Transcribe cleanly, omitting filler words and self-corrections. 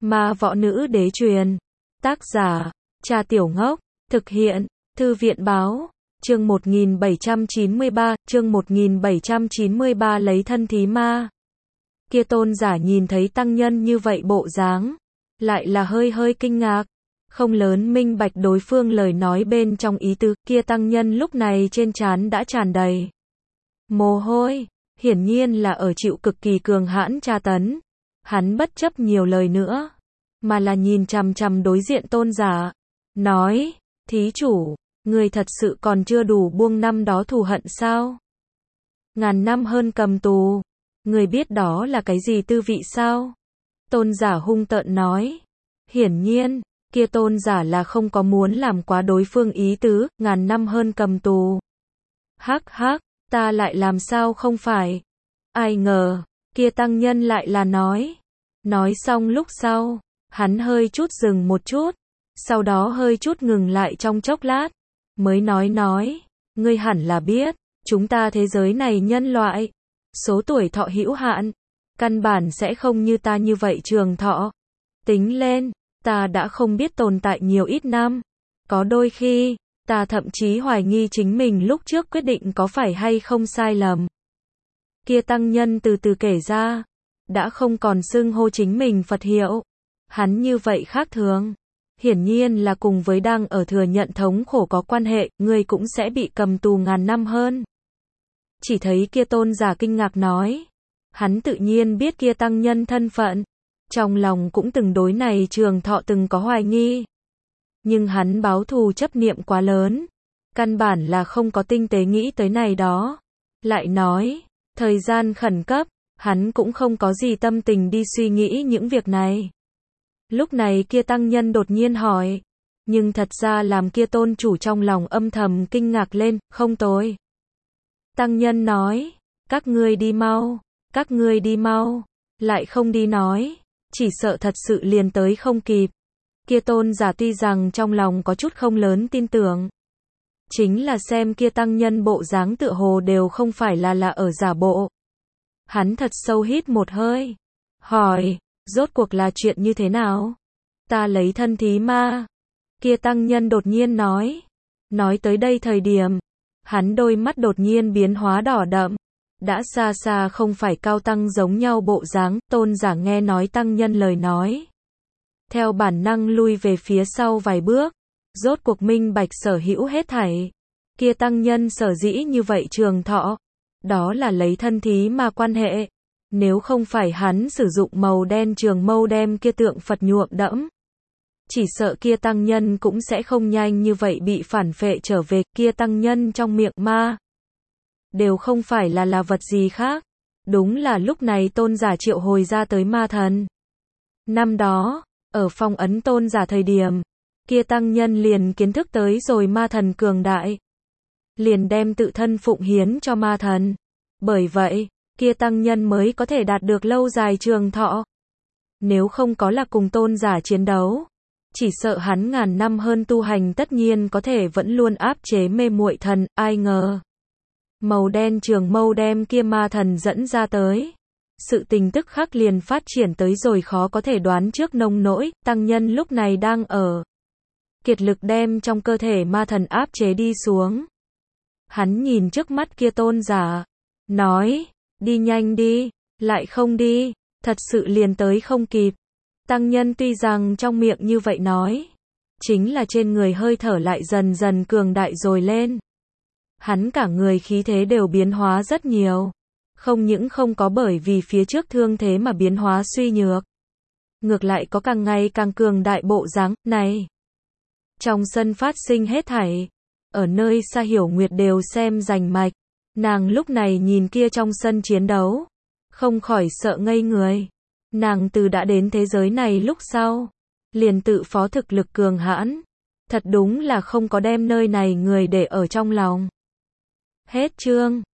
Ma võ nữ đế truyền. Tác giả, Cha Tiểu Ngốc. Thực hiện, Thư viện báo. Chương 1793 lấy thân thí ma. Kia tôn giả nhìn thấy tăng nhân như vậy bộ dáng, lại là hơi kinh ngạc, không lớn minh bạch đối phương lời nói bên trong ý tứ. Kia tăng nhân lúc này trên trán đã tràn đầy mồ hôi, hiển nhiên là ở chịu cực kỳ cường hãn tra tấn. Hắn bất chấp nhiều lời nữa, mà là nhìn chằm chằm đối diện tôn giả, nói: thí chủ, người thật sự còn chưa đủ buông năm đó thù hận sao? Ngàn năm hơn cầm tù, người biết đó là cái gì tư vị sao? Tôn giả hung tợn nói. Hiển nhiên, kia tôn giả là không có muốn làm quá đối phương ý tứ. Ngàn năm hơn cầm tù. Hắc hắc, ta lại làm sao không phải? Ai ngờ, kia tăng nhân lại là nói. Nói xong lúc sau, hắn hơi chút dừng một chút, sau đó hơi chút ngừng lại trong chốc lát, mới nói, ngươi hẳn là biết, chúng ta thế giới này nhân loại, số tuổi thọ hữu hạn, căn bản sẽ không như ta như vậy trường thọ. Tính lên, ta đã không biết tồn tại nhiều ít năm, có đôi khi, ta thậm chí hoài nghi chính mình lúc trước quyết định có phải hay không sai lầm. Kia tăng nhân từ từ kể ra, đã không còn xưng hô chính mình Phật hiệu. Hắn như vậy khác thường, hiển nhiên là cùng với đang ở thừa nhận thống khổ có quan hệ. Ngươi cũng sẽ bị cầm tù ngàn năm hơn. Chỉ thấy kia tôn giả kinh ngạc nói. Hắn tự nhiên biết kia tăng nhân thân phận, trong lòng cũng từng đối này trường thọ từng có hoài nghi. Nhưng hắn báo thù chấp niệm quá lớn, căn bản là không có tinh tế nghĩ tới này đó. Lại nói, thời gian khẩn cấp, hắn cũng không có gì tâm tình đi suy nghĩ những việc này. Lúc này kia tăng nhân đột nhiên hỏi, nhưng thật ra làm kia tôn chủ trong lòng âm thầm kinh ngạc lên. Không tối. Tăng nhân nói, các ngươi đi mau, các ngươi đi mau, lại không đi nói, chỉ sợ thật sự liền tới không kịp. Kia tôn giả tuy rằng trong lòng có chút không lớn tin tưởng, chính là xem kia tăng nhân bộ dáng tựa hồ đều không phải là ở giả bộ. Hắn thật sâu hít một hơi, hỏi, rốt cuộc là chuyện như thế nào? Ta lấy thân thí ma. Kia tăng nhân đột nhiên nói. Nói tới đây thời điểm, hắn đôi mắt đột nhiên biến hóa đỏ đậm, đã xa xa không phải cao tăng giống nhau bộ dáng. Tôn giả nghe nói tăng nhân lời nói, theo bản năng lui về phía sau vài bước, rốt cuộc minh bạch sở hữu hết thảy. Kia tăng nhân sở dĩ như vậy trường thọ, đó là lấy thân thí ma quan hệ. Nếu không phải hắn sử dụng màu đen trường mâu đem kia tượng Phật nhuộm đẫm, chỉ sợ kia tăng nhân cũng sẽ không nhanh như vậy bị phản phệ trở về. Kia tăng nhân trong miệng ma, đều không phải là vật gì khác, đúng là lúc này tôn giả triệu hồi ra tới ma thần. Năm đó, ở phong ấn tôn giả thời điểm, kia tăng nhân liền kiến thức tới rồi ma thần cường đại, liền đem tự thân phụng hiến cho ma thần. Bởi vậy, kia tăng nhân mới có thể đạt được lâu dài trường thọ. Nếu không có là cùng tôn giả chiến đấu, chỉ sợ hắn ngàn năm hơn tu hành tất nhiên có thể vẫn luôn áp chế mê muội thần. Ai ngờ, màu đen trường mâu đem kia ma thần dẫn ra tới, sự tình tức khắc liền phát triển tới rồi khó có thể đoán trước nông nỗi. Tăng nhân lúc này đang ở kiệt lực đem trong cơ thể ma thần áp chế đi xuống. Hắn nhìn trước mắt kia tôn giả, nói, đi nhanh đi, lại không đi, thật sự liền tới không kịp. Tăng nhân tuy rằng trong miệng như vậy nói, chính là trên người hơi thở lại dần dần cường đại rồi lên. Hắn cả người khí thế đều biến hóa rất nhiều, không những không có bởi vì phía trước thương thế mà biến hóa suy nhược, ngược lại có càng ngày càng cường đại bộ dáng này. Trong sân phát sinh hết thảy, ở nơi xa Hiểu Nguyệt đều xem rành mạch. Nàng lúc này nhìn kia trong sân chiến đấu, không khỏi sợ ngây người. Nàng từ đã đến thế giới này lúc sau, liền tự phó thực lực cường hãn, thật đúng là không có đem nơi này người để ở trong lòng. Hết chương.